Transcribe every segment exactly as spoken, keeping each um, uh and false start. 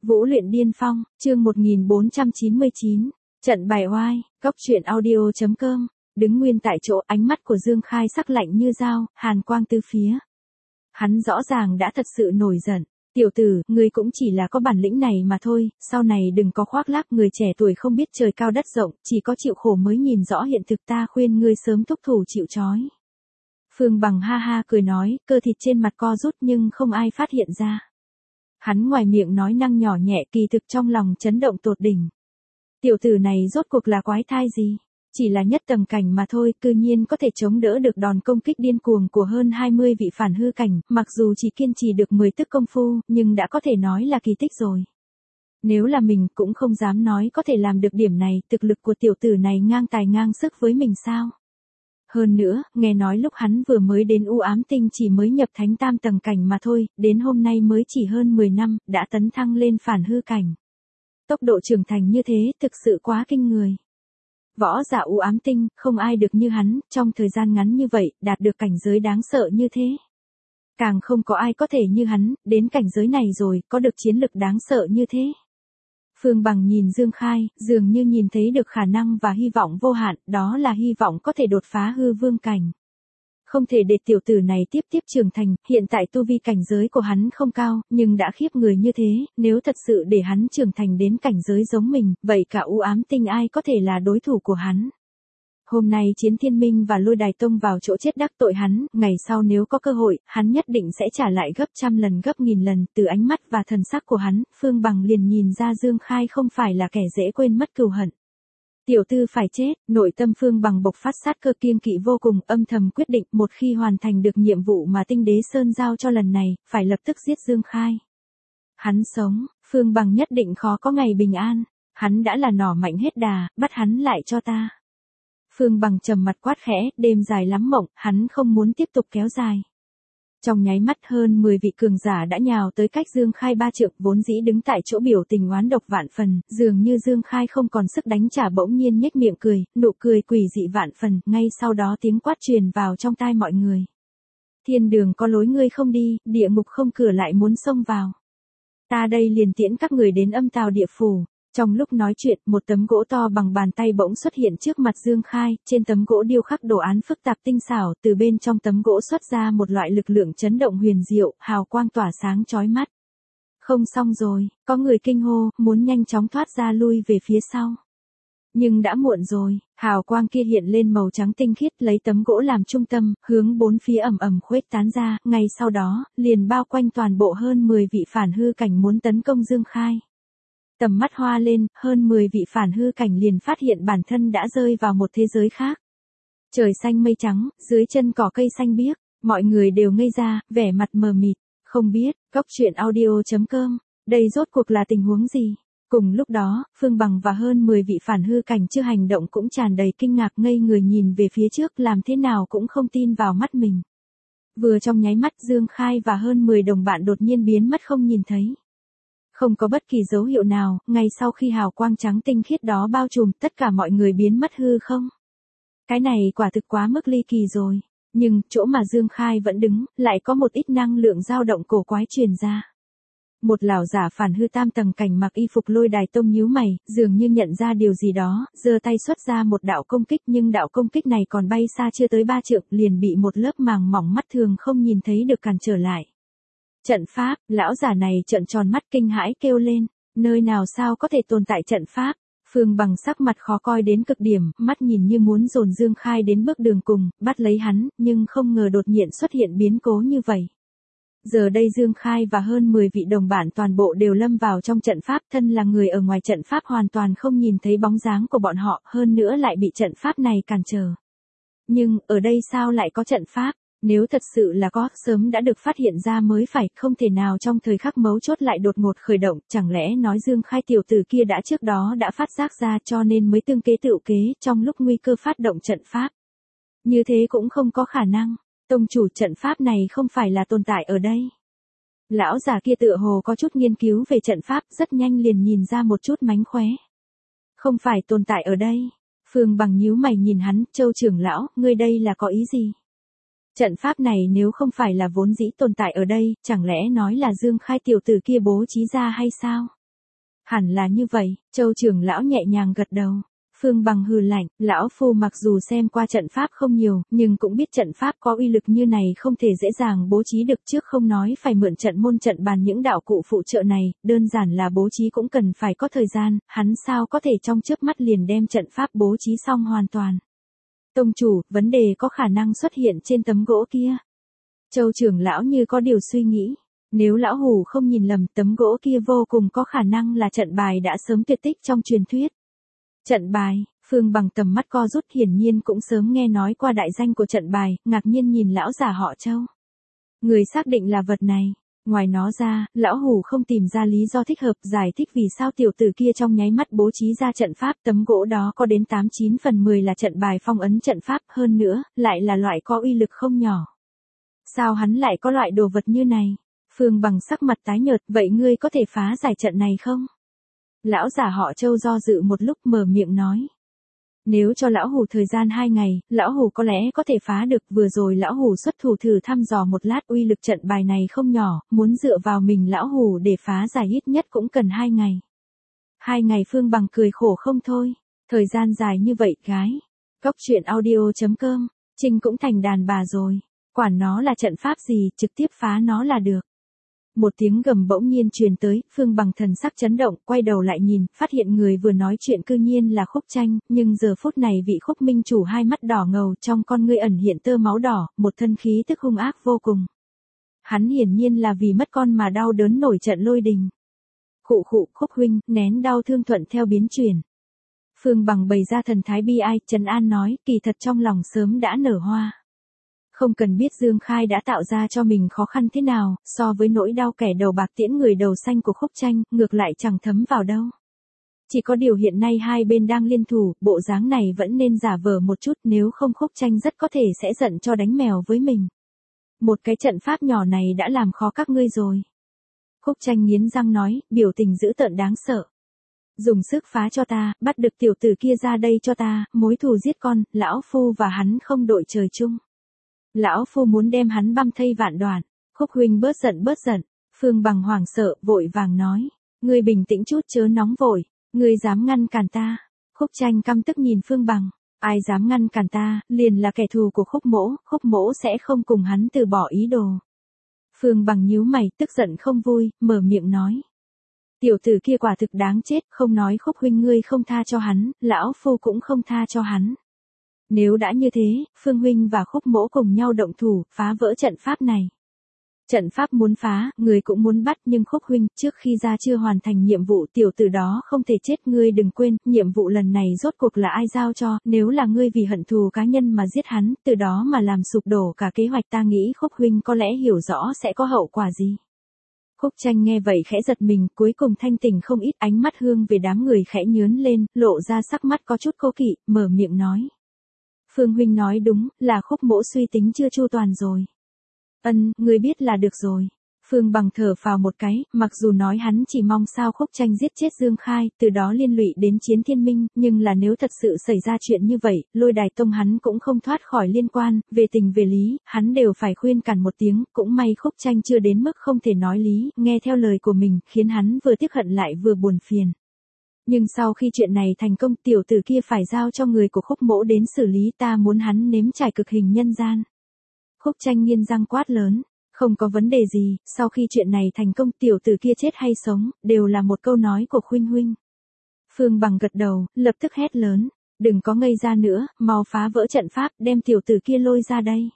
Vũ luyện điên phong, chương một nghìn bốn trăm chín mươi chín, trận bài oai, góc truyện audio chấm com, đứng nguyên tại chỗ, ánh mắt của Dương Khai sắc lạnh như dao, hàn quang tứ phía. Hắn rõ ràng đã thật sự nổi giận. Tiểu tử, ngươi cũng chỉ là có bản lĩnh này mà thôi, sau này đừng có khoác lác, người trẻ tuổi không biết trời cao đất rộng, chỉ có chịu khổ mới nhìn rõ hiện thực, ta khuyên ngươi sớm thúc thủ chịu trói. Phương Bằng ha ha cười nói, cơ thịt trên mặt co rút nhưng không ai phát hiện ra. Hắn ngoài miệng nói năng nhỏ nhẹ, kỳ thực trong lòng chấn động tột đỉnh. Tiểu tử này rốt cuộc là quái thai gì? Chỉ là nhất tầng cảnh mà thôi, cư nhiên có thể chống đỡ được đòn công kích điên cuồng của hơn hai mươi vị phản hư cảnh, mặc dù chỉ kiên trì được mười tức công phu, nhưng đã có thể nói là kỳ tích rồi. Nếu là mình cũng không dám nói có thể làm được điểm này, thực lực của tiểu tử này ngang tài ngang sức với mình sao? Hơn nữa, nghe nói lúc hắn vừa mới đến U Ám Tinh chỉ mới nhập thánh tam tầng cảnh mà thôi, đến hôm nay mới chỉ hơn mười năm, đã tấn thăng lên phản hư cảnh. Tốc độ trưởng thành như thế, thực sự quá kinh người. Võ giả U Ám Tinh, không ai được như hắn, trong thời gian ngắn như vậy, đạt được cảnh giới đáng sợ như thế. Càng không có ai có thể như hắn, đến cảnh giới này rồi, có được chiến lực đáng sợ như thế. Phương Bằng nhìn Dương Khai, dường như nhìn thấy được khả năng và hy vọng vô hạn, đó là hy vọng có thể đột phá hư vương cảnh. Không thể để tiểu tử này tiếp tiếp trưởng thành, hiện tại tu vi cảnh giới của hắn không cao, nhưng đã khiếp người như thế, nếu thật sự để hắn trưởng thành đến cảnh giới giống mình, vậy cả U Ám Tinh ai có thể là đối thủ của hắn. Hôm nay Chiến Thiên Minh và Lôi Đài Tông vào chỗ chết đắc tội hắn, ngày sau nếu có cơ hội, hắn nhất định sẽ trả lại gấp trăm lần gấp nghìn lần, từ ánh mắt và thần sắc của hắn, Phương Bằng liền nhìn ra Dương Khai không phải là kẻ dễ quên mất cừu hận. Tiểu tư phải chết, nội tâm Phương Bằng bộc phát sát cơ kiêng kỵ vô cùng, âm thầm quyết định một khi hoàn thành được nhiệm vụ mà Tinh Đế Sơn giao cho lần này, phải lập tức giết Dương Khai. Hắn sống, Phương Bằng nhất định khó có ngày bình an, hắn đã là nỏ mạnh hết đà, bắt hắn lại cho ta. Phương Bằng trầm mặt quát khẽ, đêm dài lắm mộng, hắn không muốn tiếp tục kéo dài. Trong nháy mắt hơn mười vị cường giả đã nhào tới cách Dương Khai ba trượng, vốn dĩ đứng tại chỗ biểu tình oán độc vạn phần, dường như Dương Khai không còn sức đánh trả, bỗng nhiên nhếch miệng cười, nụ cười quỷ dị vạn phần, ngay sau đó tiếng quát truyền vào trong tai mọi người. Thiên đường có lối ngươi không đi, địa ngục không cửa lại muốn xông vào. Ta đây liền tiễn các người đến âm tào địa phủ. Trong lúc nói chuyện, một tấm gỗ to bằng bàn tay bỗng xuất hiện trước mặt Dương Khai, trên tấm gỗ điêu khắc đồ án phức tạp tinh xảo, từ bên trong tấm gỗ xuất ra một loại lực lượng chấn động huyền diệu, hào quang tỏa sáng chói mắt. Không xong rồi, có người kinh hô, muốn nhanh chóng thoát ra lui về phía sau. Nhưng đã muộn rồi, hào quang kia hiện lên màu trắng tinh khiết, lấy tấm gỗ làm trung tâm, hướng bốn phía ầm ầm khuếch tán ra, ngay sau đó, liền bao quanh toàn bộ hơn mười vị phản hư cảnh muốn tấn công Dương Khai. Tầm mắt hoa lên, hơn mười vị phản hư cảnh liền phát hiện bản thân đã rơi vào một thế giới khác. Trời xanh mây trắng, dưới chân cỏ cây xanh biếc, mọi người đều ngây ra, vẻ mặt mờ mịt, không biết, góc truyện audio chấm com, đây rốt cuộc là tình huống gì? Cùng lúc đó, Phương Bằng và hơn mười vị phản hư cảnh chưa hành động cũng tràn đầy kinh ngạc, ngây người nhìn về phía trước, làm thế nào cũng không tin vào mắt mình. Vừa trong nháy mắt, Dương Khai và hơn mười đồng bạn đột nhiên biến mất không nhìn thấy. Không có bất kỳ dấu hiệu nào, ngay sau khi hào quang trắng tinh khiết đó bao trùm, tất cả mọi người biến mất hư không. Cái này quả thực quá mức ly kỳ rồi, nhưng chỗ mà Dương Khai vẫn đứng, lại có một ít năng lượng dao động cổ quái truyền ra. Một lão giả phản hư tam tầng cảnh mặc y phục Lôi Đài Tông nhíu mày, dường như nhận ra điều gì đó, giơ tay xuất ra một đạo công kích, nhưng đạo công kích này còn bay xa chưa tới ba trượng, liền bị một lớp màng mỏng mắt thường không nhìn thấy được cản trở lại. Trận pháp, lão giả này trợn tròn mắt kinh hãi kêu lên, nơi nào sao có thể tồn tại trận pháp? Phương Bằng sắc mặt khó coi đến cực điểm, mắt nhìn như muốn dồn Dương Khai đến bước đường cùng, bắt lấy hắn, nhưng không ngờ đột nhiên xuất hiện biến cố như vậy. Giờ đây Dương Khai và hơn mười vị đồng bạn toàn bộ đều lâm vào trong trận pháp, thân là người ở ngoài trận pháp hoàn toàn không nhìn thấy bóng dáng của bọn họ, hơn nữa lại bị trận pháp này cản trở. Nhưng, ở đây sao lại có trận pháp? Nếu thật sự là có, sớm đã được phát hiện ra mới phải, không thể nào trong thời khắc mấu chốt lại đột ngột khởi động, chẳng lẽ nói Dương Khai tiểu tử kia đã trước đó đã phát giác ra cho nên mới tương kế tựu kế, trong lúc nguy cơ phát động trận pháp. Như thế cũng không có khả năng, tông chủ trận pháp này không phải là tồn tại ở đây. Lão già kia tựa hồ có chút nghiên cứu về trận pháp, rất nhanh liền nhìn ra một chút mánh khóe. Không phải tồn tại ở đây. Phương Bằng nhíu mày nhìn hắn, Châu trưởng lão, ngươi đây là có ý gì? Trận pháp này nếu không phải là vốn dĩ tồn tại ở đây, chẳng lẽ nói là Dương Khai tiểu tử kia bố trí ra hay sao? Hẳn là như vậy, Châu trưởng lão nhẹ nhàng gật đầu. Phương Bằng hừ lạnh, lão phu mặc dù xem qua trận pháp không nhiều, nhưng cũng biết trận pháp có uy lực như này không thể dễ dàng bố trí được, trước không nói phải mượn trận môn trận bàn những đạo cụ phụ trợ này, đơn giản là bố trí cũng cần phải có thời gian, hắn sao có thể trong chớp mắt liền đem trận pháp bố trí xong hoàn toàn. Tông chủ, vấn đề có khả năng xuất hiện trên tấm gỗ kia. Châu trưởng lão như có điều suy nghĩ. Nếu lão hủ không nhìn lầm, tấm gỗ kia vô cùng có khả năng là trận bài đã sớm tuyệt tích trong truyền thuyết. Trận bài, Phương Bằng tầm mắt co rút, hiển nhiên cũng sớm nghe nói qua đại danh của trận bài, ngạc nhiên nhìn lão già họ Châu. Người xác định là vật này. Ngoài nó ra, lão hủ không tìm ra lý do thích hợp giải thích vì sao tiểu tử kia trong nháy mắt bố trí ra trận pháp, tấm gỗ đó có đến tám chín phần mười là trận bài phong ấn trận pháp, hơn nữa, lại là loại có uy lực không nhỏ. Sao hắn lại có loại đồ vật như này? Phương Bằng sắc mặt tái nhợt, vậy ngươi có thể phá giải trận này không? Lão giả họ Châu do dự một lúc mở miệng nói. Nếu cho lão hủ thời gian hai ngày, lão hủ có lẽ có thể phá được, vừa rồi lão hủ xuất thủ thử thăm dò một lát, uy lực trận bài này không nhỏ, muốn dựa vào mình lão hủ để phá giải ít nhất cũng cần hai ngày. Hai ngày? Phương Bằng cười khổ không thôi, thời gian dài như vậy gái. Cóc truyện audio chấm com, Trinh cũng thành đàn bà rồi, quản nó là trận pháp gì, trực tiếp phá nó là được. Một tiếng gầm bỗng nhiên truyền tới, Phương Bằng thần sắc chấn động, quay đầu lại nhìn, phát hiện người vừa nói chuyện cư nhiên là Khúc Tranh, nhưng giờ phút này vị Khúc minh chủ hai mắt đỏ ngầu, trong con ngươi ẩn hiện tơ máu đỏ, một thân khí tức hung ác vô cùng. Hắn hiển nhiên là vì mất con mà đau đớn nổi trận lôi đình. Khụ khụ, Khúc huynh, nén đau thương thuận theo biến chuyển. Phương Bằng bày ra thần thái bi ai, trấn an nói, kỳ thật trong lòng sớm đã nở hoa. Không cần biết Dương Khai đã tạo ra cho mình khó khăn thế nào, so với nỗi đau kẻ đầu bạc tiễn người đầu xanh của Khúc Tranh, ngược lại chẳng thấm vào đâu. Chỉ có điều hiện nay hai bên đang liên thủ, bộ dáng này vẫn nên giả vờ một chút, nếu không Khúc Tranh rất có thể sẽ giận cho đánh mèo với mình. Một cái trận pháp nhỏ này đã làm khó các ngươi rồi. Khúc Tranh nghiến răng nói, biểu tình dữ tợn đáng sợ. Dùng sức phá cho ta, bắt được tiểu tử kia ra đây cho ta, mối thù giết con, lão phu và hắn không đội trời chung. Lão phu muốn đem hắn băm thây vạn đoạn. Khúc huynh bớt giận bớt giận. Phương Bằng hoảng sợ, vội vàng nói. Ngươi bình tĩnh chút chớ nóng vội. Ngươi dám ngăn cản ta. Khúc Tranh căm tức nhìn Phương Bằng. Ai dám ngăn cản ta, liền là kẻ thù của Khúc mỗ, Khúc mỗ sẽ không cùng hắn từ bỏ ý đồ. Phương Bằng nhíu mày, tức giận không vui, mở miệng nói. Tiểu tử kia quả thực đáng chết, không nói Khúc huynh ngươi không tha cho hắn, lão phu cũng không tha cho hắn. Nếu đã như thế, Phương huynh và Khúc mỗ cùng nhau động thủ, phá vỡ trận pháp này. Trận pháp muốn phá, người cũng muốn bắt, nhưng Khúc huynh, trước khi ra chưa hoàn thành nhiệm vụ, tiểu tử đó không thể chết, ngươi đừng quên, nhiệm vụ lần này rốt cuộc là ai giao cho, nếu là ngươi vì hận thù cá nhân mà giết hắn, từ đó mà làm sụp đổ cả kế hoạch, ta nghĩ Khúc huynh có lẽ hiểu rõ sẽ có hậu quả gì. Khúc Tranh nghe vậy khẽ giật mình, cuối cùng thanh tỉnh không ít, ánh mắt hướng về đám người khẽ nhớn lên, lộ ra sắc mặt có chút cố kỵ, mở miệng nói. Phương huynh nói đúng, là Khúc mỗ suy tính chưa chu toàn rồi. Ân, ngươi biết là được rồi. Phương Bằng thở phào một cái, mặc dù nói hắn chỉ mong sao Khúc Tranh giết chết Dương Khai, từ đó liên lụy đến Chiến Thiên Minh, nhưng là nếu thật sự xảy ra chuyện như vậy, Lôi Đài Tông hắn cũng không thoát khỏi liên quan, về tình về lý, hắn đều phải khuyên cản một tiếng, cũng may Khúc Tranh chưa đến mức không thể nói lý, nghe theo lời của mình, khiến hắn vừa tiếc hận lại vừa buồn phiền. Nhưng sau khi chuyện này thành công, tiểu tử kia phải giao cho người của Khúc mỗ đến xử lý, ta muốn hắn nếm trải cực hình nhân gian. Khúc Tranh nghiến răng quát lớn, không có vấn đề gì, sau khi chuyện này thành công, tiểu tử kia chết hay sống, đều là một câu nói của Khuynh huynh. Phương Bằng gật đầu, lập tức hét lớn, đừng có ngây ra nữa, mau phá vỡ trận pháp, đem tiểu tử kia lôi ra đây.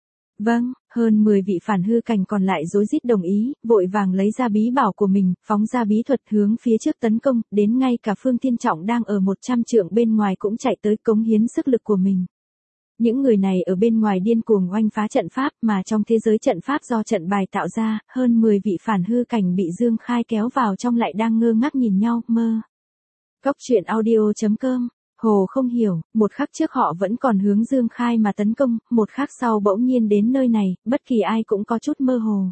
Vâng, hơn mười vị phản hư cảnh còn lại rối rít đồng ý, vội vàng lấy ra bí bảo của mình, phóng ra bí thuật hướng phía trước tấn công, đến ngay cả Phương Thiên Trọng đang ở một trăm trượng bên ngoài cũng chạy tới cống hiến sức lực của mình. Những người này ở bên ngoài điên cuồng oanh phá trận pháp, mà trong thế giới trận pháp do trận bài tạo ra, hơn mười vị phản hư cảnh bị Dương Khai kéo vào trong lại đang ngơ ngác nhìn nhau, mơ. Cóc truyện audio chấm com. Hồ không hiểu, một khắc trước họ vẫn còn hướng Dương Khai mà tấn công, một khắc sau bỗng nhiên đến nơi này, bất kỳ ai cũng có chút mơ hồ.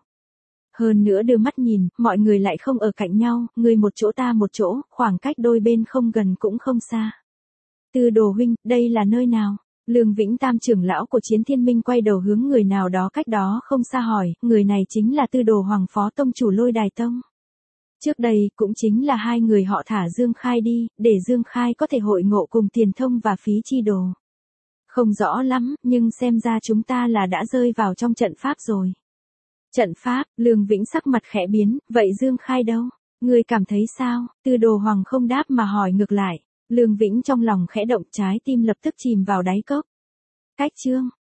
Hơn nữa đưa mắt nhìn, mọi người lại không ở cạnh nhau, người một chỗ ta một chỗ, khoảng cách đôi bên không gần cũng không xa. Tư Đồ huynh, đây là nơi nào? Lương Vĩnh Tam trưởng lão của Chiến Thiên Minh quay đầu hướng người nào đó cách đó không xa hỏi, người này chính là Tư Đồ Hoàng phó tông chủ Lôi Đài Tông. Trước đây cũng chính là hai người họ thả Dương Khai đi, để Dương Khai có thể hội ngộ cùng Tiền Thông và Phí Chi Đồ. Không rõ lắm, nhưng xem ra chúng ta là đã rơi vào trong trận pháp rồi. Trận pháp, Lương Vĩnh sắc mặt khẽ biến, vậy Dương Khai đâu? Ngươi cảm thấy sao? Tư Đồ Hoàng không đáp mà hỏi ngược lại. Lương Vĩnh trong lòng khẽ động, trái tim lập tức chìm vào đáy cốc. Cách chương